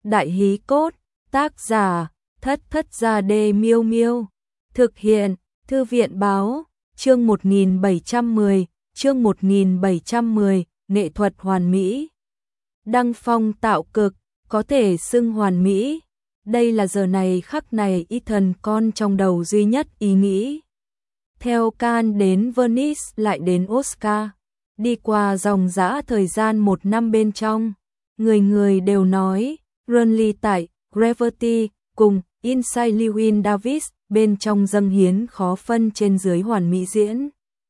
Đại hí cốt, tác giả, Thất Gia Đê Miêu Miêu. Thực hiện, Thư viện báo, chương 1710, chương 1710, nghệ thuật hoàn mỹ. Đăng phong tạo cực, có thể xưng hoàn mỹ. Đây là giờ này khắc này Ethan con trong đầu duy nhất ý nghĩ. Theo Cannes đến Venice lại đến Oscar, đi qua dòng dã thời gian 1 năm bên trong, người người đều nói, Ronnie tại Gravity cùng Inside Llewyn Davis bên trong dâng hiến khó phân trên dưới hoàn mỹ diễn.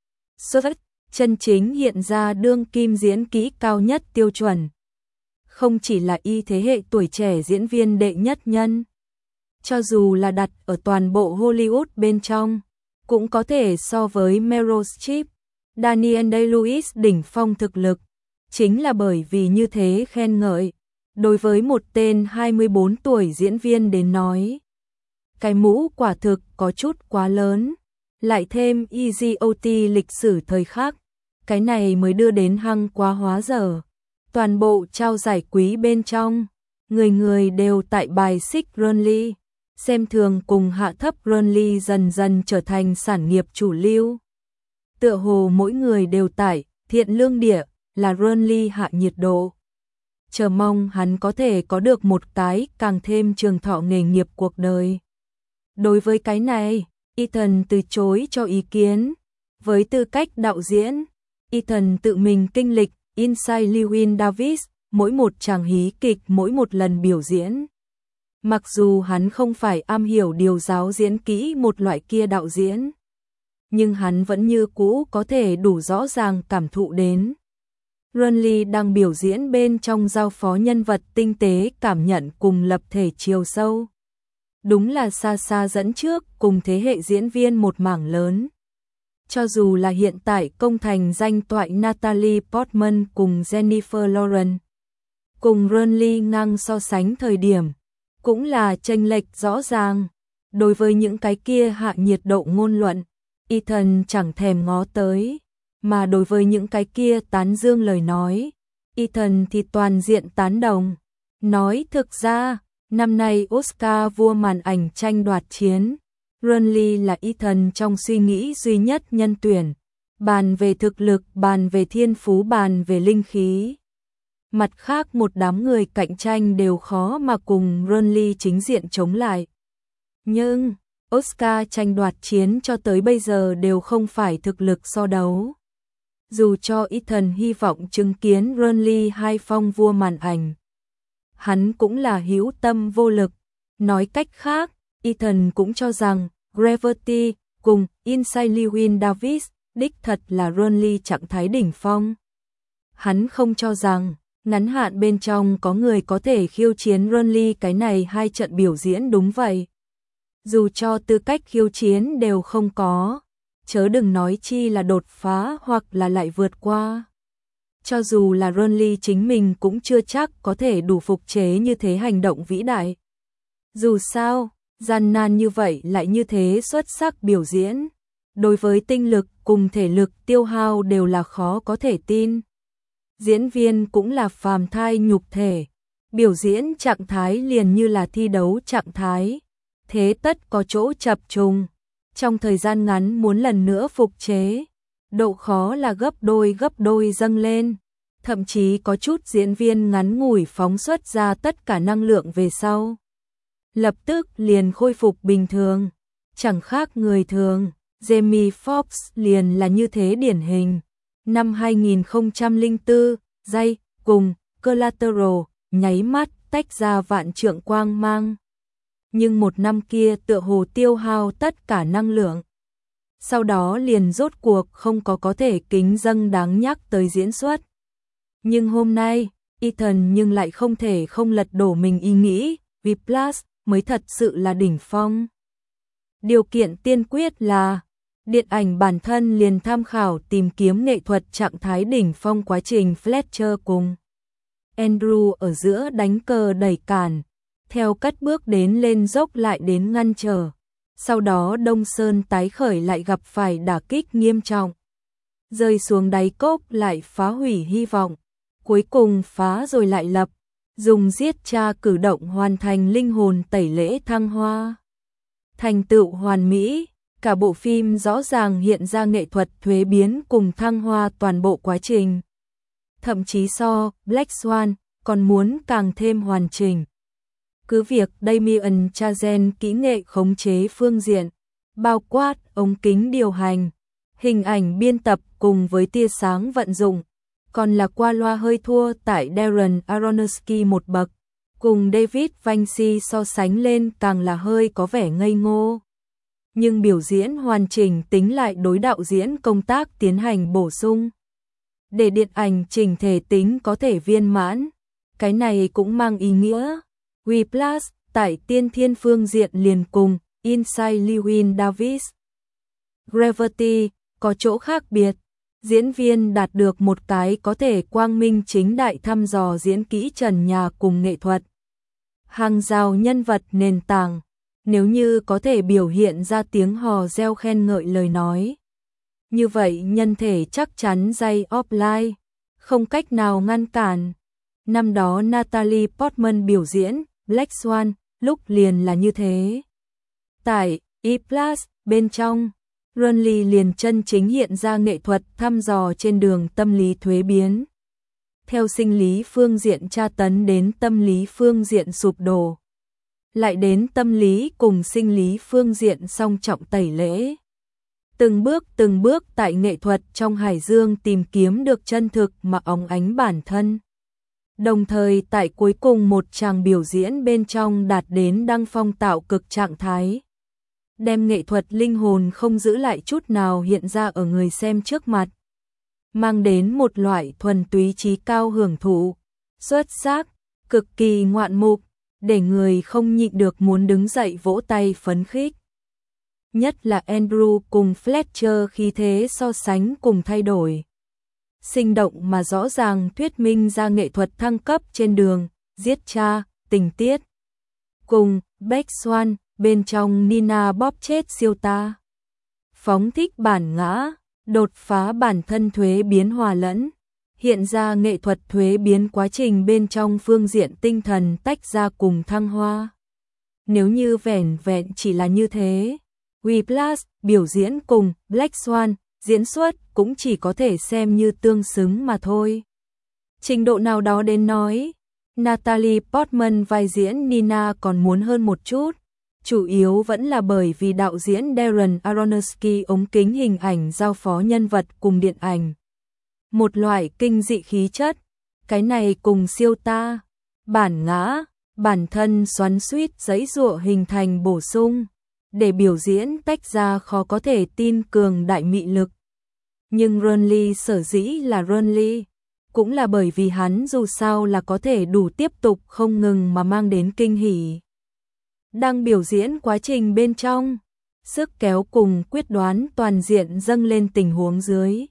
Xuất chân chính hiện ra đương kim diễn kỹ cao nhất tiêu chuẩn. Không chỉ là thế hệ tuổi trẻ diễn viên đệ nhất nhân, cho dù là đặt ở toàn bộ Hollywood bên trong, cũng có thể so với Meryl Streep, Daniel Day-Lewis đỉnh phong thực lực. Chính là bởi vì như thế khen ngợi, đối với một tên 24 tuổi diễn viên đến nói, cái mũ quả thực có chút quá lớn, lại thêm EGOT lịch sử thời khắc, cái này mới đưa đến hăng quá hóa dở. Toàn bộ trao giải quý bên trong, người người đều tại bài xích Ronnie, xem thường cùng hạ thấp Ronnie dần dần trở thành sản nghiệp chủ lưu. Tựa hồ mỗi người đều tại thiện lương địa là Ronnie hạ nhiệt độ. Chờ mong hắn có thể có được một cái càng thêm trường thọ nghề nghiệp cuộc đời. Đối với cái này, Ethan từ chối cho ý kiến. Với tư cách đạo diễn, Ethan tự mình kinh lịch Inside Llewyn Davis, mỗi một tràng hí kịch mỗi một lần biểu diễn. Mặc dù hắn không phải am hiểu điều giáo diễn kỹ một loại kia đạo diễn, nhưng hắn vẫn như cũ có thể đủ rõ ràng cảm thụ đến Ronnie đang biểu diễn bên trong giao phó nhân vật tinh tế cảm nhận cùng lập thể chiều sâu. Đúng là xa xa dẫn trước cùng thế hệ diễn viên một mảng lớn. Cho dù là hiện tại công thành danh toại Natalie Portman cùng Jennifer Lawrence, cùng Ronnie ngang so sánh thời điểm, cũng là chênh lệch rõ ràng. Đối với những cái kia hạ nhiệt độ ngôn luận, Ethan chẳng thèm ngó tới, mà đối với những cái kia tán dương lời nói, Ethan thì toàn diện tán đồng. Nói thực ra, năm nay Oscar vua màn ảnh tranh đoạt chiến, Ronnie là Ethan trong suy nghĩ duy nhất nhân tuyển. Bàn về thực lực, bàn về thiên phú, bàn về linh khí. Mặt khác một đám người cạnh tranh đều khó mà cùng Ronnie chính diện chống lại. Nhưng Oscar tranh đoạt chiến cho tới bây giờ đều không phải thực lực so đấu. Dù cho Ethan hy vọng chứng kiến Ronnie hai phong vua màn ảnh, hắn cũng là hữu tâm vô lực. Nói cách khác, Ethan cũng cho rằng Gravity cùng Inside Llewyn Davis đích thật là Ronnie trạng thái đỉnh phong. Hắn không cho rằng ngắn hạn bên trong có người có thể khiêu chiến Ronnie cái này hai trận biểu diễn. Đúng vậy, dù cho tư cách khiêu chiến đều không có, chớ đừng nói chi là đột phá hoặc là lại vượt qua. Cho dù là Ronnie chính mình cũng chưa chắc có thể đủ phục chế như thế hành động vĩ đại. Dù sao, gian nan như vậy lại như thế xuất sắc biểu diễn, đối với tinh lực cùng thể lực tiêu hao đều là khó có thể tin. Diễn viên cũng là phàm thai nhục thể, biểu diễn trạng thái liền như là thi đấu trạng thái, thế tất có chỗ chập trùng. Trong thời gian ngắn muốn lần nữa phục chế, độ khó là gấp đôi dâng lên. Thậm chí có chút diễn viên ngắn ngủi phóng xuất ra tất cả năng lượng về sau, lập tức liền khôi phục bình thường, chẳng khác người thường. Jamie Foxx liền là như thế điển hình. Năm 2004, Jay cùng Collateral nháy mắt tách ra vạn trượng quang mang. Nhưng một năm kia tựa hồ tiêu hao tất cả năng lượng. Sau đó liền rốt cuộc không có thể kính dâng đáng nhắc tới diễn xuất. Nhưng hôm nay, Ethan nhưng lại không thể không lật đổ mình ý nghĩ, vì Plus mới thật sự là đỉnh phong. Điều kiện tiên quyết là điện ảnh bản thân liền tham khảo tìm kiếm nghệ thuật trạng thái đỉnh phong quá trình Fletcher cùng Andrew ở giữa đánh cờ đẩy cản, theo cất bước đến lên dốc lại đến ngăn trở. Sau đó Đông Sơn tái khởi lại gặp phải đả kích nghiêm trọng. Rơi xuống đáy cốc lại phá hủy hy vọng, cuối cùng phá rồi lại lập. dùng giết cha cử động hoàn thành linh hồn tẩy lễ thăng hoa. Thành tựu hoàn mỹ, cả bộ phim rõ ràng hiện ra nghệ thuật thuế biến cùng thăng hoa toàn bộ quá trình. Thậm chí so Black Swan còn muốn càng thêm hoàn chỉnh. Cứ việc Damien Chazelle kỹ nghệ khống chế phương diện, bao quát ống kính điều hành, hình ảnh biên tập cùng với tia sáng vận dụng, còn là qua loa hơi thua tại Darren Aronofsky một bậc, cùng David Vinci so sánh lên càng là hơi có vẻ ngây ngô. Nhưng biểu diễn hoàn chỉnh tính lại đối đạo diễn công tác tiến hành bổ sung. Để điện ảnh chỉnh thể tính có thể viên mãn, cái này cũng mang ý nghĩa. Whiplash tại tiên thiên phương diện liền cùng Inside Llewyn Davis. Gravity có chỗ khác biệt. Diễn viên đạt được một cái có thể quang minh chính đại thăm dò diễn kỹ trần nhà cùng nghệ thuật. Hàng rào nhân vật nền tảng, nếu như có thể biểu hiện ra tiếng hò reo khen ngợi lời nói. Như vậy nhân thể chắc chắn dây offline, không cách nào ngăn cản. Năm đó Natalie Portman biểu diễn Black Swan lúc liền là như thế. Tại E-Plus bên trong, Runley liền chân chính hiện ra nghệ thuật thăm dò trên đường tâm lý thuế biến. Theo sinh lý phương diện tra tấn đến tâm lý phương diện sụp đổ. Lại đến tâm lý cùng sinh lý phương diện song trọng tẩy lễ. Từng bước tại nghệ thuật trong hải dương tìm kiếm được chân thực mà óng ánh bản thân. Đồng thời tại cuối cùng một tràng biểu diễn bên trong đạt đến đăng phong tạo cực trạng thái. Đem nghệ thuật linh hồn không giữ lại chút nào hiện ra ở người xem trước mặt. Mang đến một loại thuần túy trí cao hưởng thụ, xuất sắc, cực kỳ ngoạn mục, để người không nhịn được muốn đứng dậy vỗ tay phấn khích. Nhất là Andrew cùng Fletcher khi thế so sánh cùng thay đổi. Sinh động mà rõ ràng thuyết minh ra nghệ thuật thăng cấp trên đường, giết cha, tình tiết. Cùng Black Swan, bên trong Nina bóp chết siêu ta. Phóng thích bản ngã, đột phá bản thân thuế biến hòa lẫn. Hiện ra nghệ thuật thuế biến quá trình bên trong phương diện tinh thần tách ra cùng thăng hoa. Nếu như vẻn vẹn chỉ là như thế, Whiplash biểu diễn cùng Black Swan diễn xuất cũng chỉ có thể xem như tương xứng mà thôi. Trình độ nào đó đến nói, Natalie Portman vai diễn Nina còn muốn hơn một chút, chủ yếu vẫn là bởi vì đạo diễn Darren Aronofsky ống kính hình ảnh giao phó nhân vật cùng điện ảnh. Một loại kinh dị khí chất, cái này cùng siêu ta, bản ngã, bản thân xoắn xuýt giãy giụa hình thành bổ sung, để biểu diễn tách ra khó có thể tin cường đại mị lực. Nhưng Runley sở dĩ là Runley, cũng là bởi vì hắn dù sao là có thể đủ tiếp tục không ngừng mà mang đến kinh hỉ. Đang biểu diễn quá trình bên trong, sức kéo cùng quyết đoán toàn diện dâng lên tình huống dưới.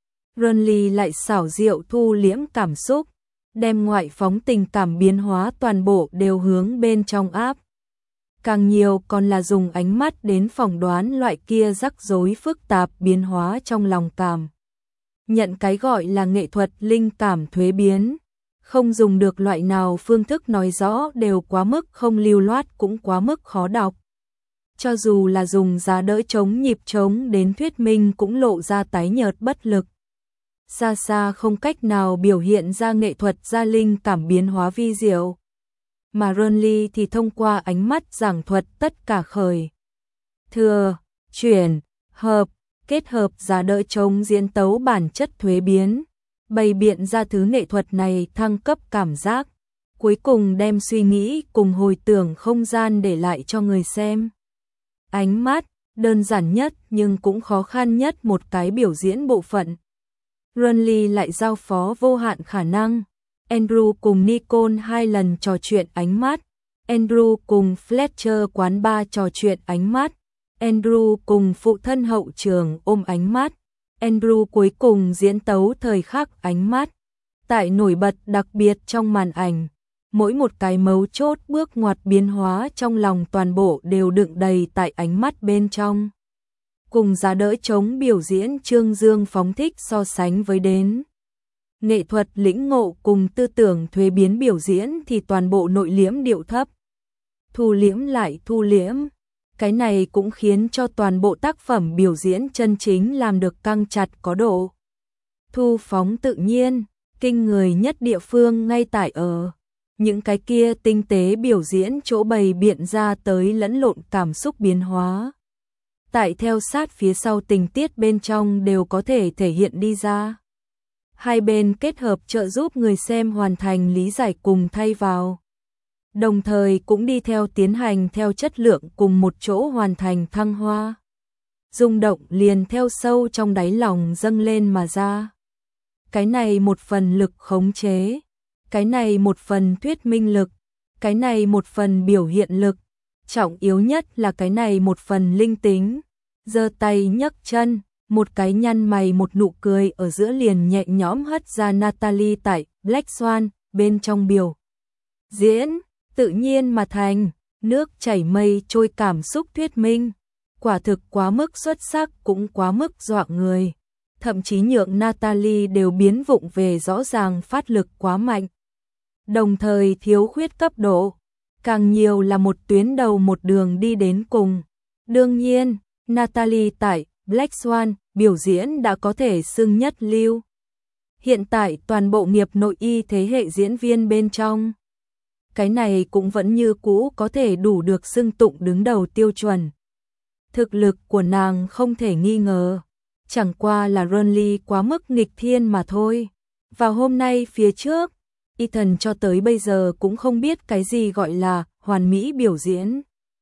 Runley lại xảo diệu thu liễm cảm xúc, đem ngoại phóng tình cảm biến hóa toàn bộ đều hướng bên trong áp. Càng nhiều còn là dùng ánh mắt đến phỏng đoán loại kia rắc rối phức tạp biến hóa trong lòng cảm. Nhận cái gọi là nghệ thuật linh cảm thuế biến, không dùng được loại nào phương thức nói rõ đều quá mức không lưu loát cũng quá mức khó đọc. Cho dù là dùng giá đỡ chống nhịp trống đến thuyết minh cũng lộ ra tái nhợt bất lực. Xa xa không cách nào biểu hiện ra nghệ thuật gia linh cảm biến hóa vi diệu. Mà Runley thì thông qua ánh mắt giảng thuật tất cả khởi. Thừa, chuyển, hợp, kết hợp giá đỡ chống diễn tấu bản chất thuế biến, bày biện ra thứ nghệ thuật này thăng cấp cảm giác, cuối cùng đem suy nghĩ cùng hồi tưởng không gian để lại cho người xem. Ánh mắt, đơn giản nhất nhưng cũng khó khăn nhất một cái biểu diễn bộ phận. Runley lại giao phó vô hạn khả năng. Andrew cùng Nicole 2 lần trò chuyện ánh mắt, Andrew cùng Fletcher quán bar trò chuyện ánh mắt, Andrew cùng phụ thân hậu trường ôm ánh mắt, Andrew cuối cùng diễn tấu thời khắc ánh mắt. Tại nổi bật đặc biệt trong màn ảnh, mỗi một cái mấu chốt bước ngoặt biến hóa trong lòng toàn bộ đều đựng đầy tại ánh mắt bên trong. Cùng giá đỡ chống biểu diễn trương dương phóng thích so sánh với đến nghệ thuật lĩnh ngộ cùng tư tưởng thuế biến biểu diễn thì toàn bộ nội liễm điệu thấp. Thu liễm lại thu liễm. Cái này cũng khiến cho toàn bộ tác phẩm biểu diễn chân chính làm được căng chặt có độ. Thu phóng tự nhiên, kinh người nhất địa phương ngay tại ở. Những cái kia tinh tế biểu diễn chỗ bày biện ra tới lẫn lộn cảm xúc biến hóa. Tại theo sát phía sau tình tiết bên trong đều có thể thể hiện đi ra. Hai bên kết hợp trợ giúp người xem hoàn thành lý giải cùng thay vào. Đồng thời cũng đi theo tiến hành theo chất lượng cùng một chỗ hoàn thành thăng hoa. Rung động liền theo sâu trong đáy lòng dâng lên mà ra. Cái này một phần lực khống chế, cái này một phần thuyết minh lực, cái này một phần biểu hiện lực, trọng yếu nhất là cái này một phần linh tính. Giơ tay nhấc chân, một cái nhăn mày một nụ cười ở giữa liền nhẹ nhõm hất ra Natalie tại Black Swan bên trong biểu diễn, tự nhiên mà thành, nước chảy mây trôi cảm xúc thuyết minh, quả thực quá mức xuất sắc cũng quá mức dọa người, thậm chí nhượng Natalie đều biến vụng về rõ ràng phát lực quá mạnh, đồng thời thiếu khuyết cấp độ, càng nhiều là một tuyến đầu một đường đi đến cùng. Đương nhiên, Natalie tại Black Swan biểu diễn đã có thể xưng nhất lưu. Hiện tại toàn bộ nghiệp nội y thế hệ diễn viên bên trong, cái này cũng vẫn như cũ có thể đủ được xưng tụng đứng đầu tiêu chuẩn. Thực lực của nàng không thể nghi ngờ, chẳng qua là Renly quá mức nghịch thiên mà thôi. Vào hôm nay phía trước, Ethan cho tới bây giờ cũng không biết cái gì gọi là hoàn mỹ biểu diễn.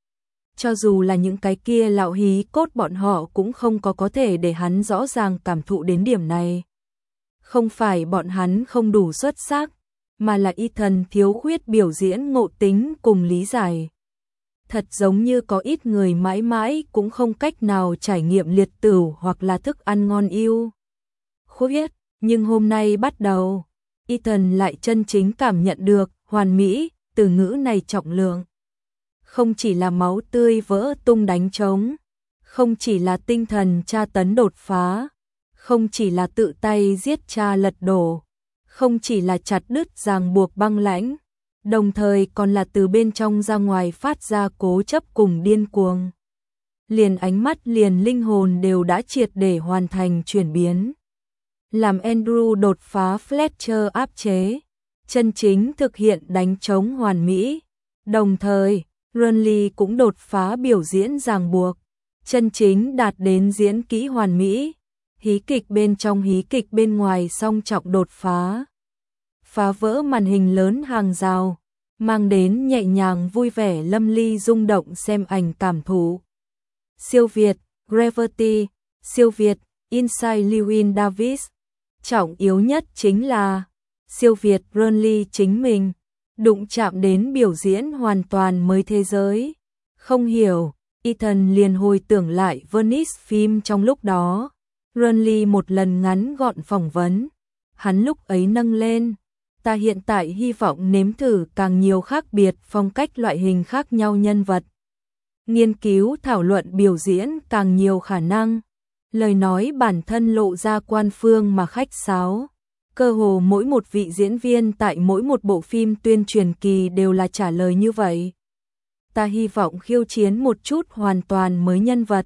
Cho dù là những cái kia lão hí cốt bọn họ cũng không có thể để hắn rõ ràng cảm thụ đến điểm này. Không phải bọn hắn không đủ xuất sắc, mà là Ethan thiếu khuyết biểu diễn ngộ tính cùng lý giải. Thật giống như có ít người mãi mãi cũng không cách nào trải nghiệm liệt tửu hoặc là thức ăn ngon yêu. Khuyết, nhưng hôm nay bắt đầu, Ethan lại chân chính cảm nhận được hoàn mỹ, từ ngữ này trọng lượng. Không chỉ là máu tươi vỡ tung đánh trống, không chỉ là tinh thần tra tấn đột phá, không chỉ là tự tay giết cha lật đổ, không chỉ là chặt đứt ràng buộc băng lãnh, đồng thời còn là từ bên trong ra ngoài phát ra cố chấp cùng điên cuồng. Liền ánh mắt liền linh hồn đều đã triệt để hoàn thành chuyển biến. Làm Andrew đột phá Fletcher áp chế, chân chính thực hiện đánh trống hoàn mỹ, đồng thời Renly cũng đột phá biểu diễn ràng buộc, chân chính đạt đến diễn kỹ hoàn mỹ, hí kịch bên trong hí kịch bên ngoài song trọng đột phá. Phá vỡ màn hình lớn hàng rào, mang đến nhẹ nhàng vui vẻ lâm ly rung động xem ảnh cảm thụ. Siêu Việt, Gravity, siêu Việt, Inside Llewyn Davis. Trọng yếu nhất chính là siêu Việt Renly chính mình. Đụng chạm đến biểu diễn hoàn toàn mới thế giới. Không hiểu, Ethan liền hồi tưởng lại Venice phim trong lúc đó. Renly một lần ngắn gọn phỏng vấn. Hắn lúc ấy nâng lên. Ta hiện tại hy vọng nếm thử càng nhiều khác biệt phong cách loại hình khác nhau nhân vật. Nghiên cứu thảo luận biểu diễn càng nhiều khả năng. Lời nói bản thân lộ ra quan phương mà khách sáo. Cơ hồ mỗi một vị diễn viên tại mỗi một bộ phim tuyên truyền kỳ đều là trả lời như vậy. Ta hy vọng khiêu chiến một chút hoàn toàn mới nhân vật.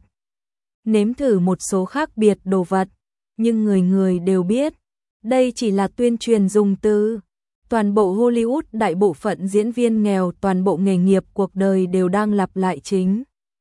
Nếm thử một số khác biệt đồ vật. Nhưng người người đều biết. Đây chỉ là tuyên truyền dùng từ. Toàn bộ Hollywood đại bộ phận diễn viên nghèo toàn bộ nghề nghiệp cuộc đời đều đang lặp lại chính.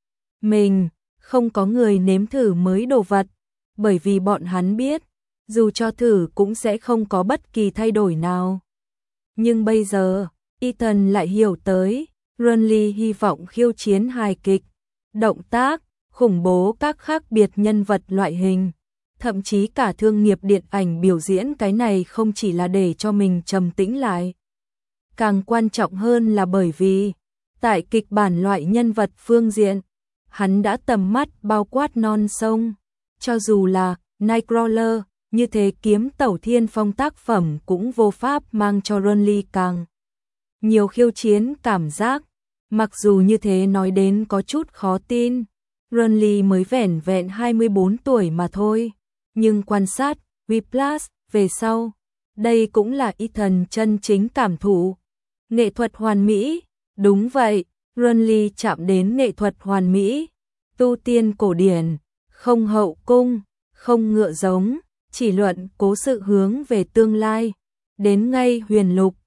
Mình, không có người nếm thử mới đồ vật. Bởi vì bọn hắn biết. Dù cho thử cũng sẽ không có bất kỳ thay đổi nào. Nhưng bây giờ, Ethan lại hiểu tới, Renly hy vọng khiêu chiến hài kịch, động tác, khủng bố các khác biệt nhân vật loại hình. Thậm chí cả thương nghiệp điện ảnh biểu diễn cái này không chỉ là để cho mình trầm tĩnh lại. Càng quan trọng hơn là bởi vì, tại kịch bản loại nhân vật phương diện, hắn đã tầm mắt bao quát non sông. Cho dù là Nightcrawler, như thế kiếm tẩu thiên phong tác phẩm cũng vô pháp mang cho Renly càng nhiều khiêu chiến cảm giác. Mặc dù như thế nói đến có chút khó tin, Renly mới vẻn vẹn 24 tuổi mà thôi. Nhưng quan sát Whiplash về sau, Đây cũng là y thần chân chính cảm thụ. Nghệ thuật hoàn mỹ, đúng vậy, Runli chạm đến nghệ thuật hoàn mỹ, tu tiên cổ điển, không hậu cung, không ngựa giống, chỉ luận cố sự hướng về tương lai. Đến ngay huyền lục,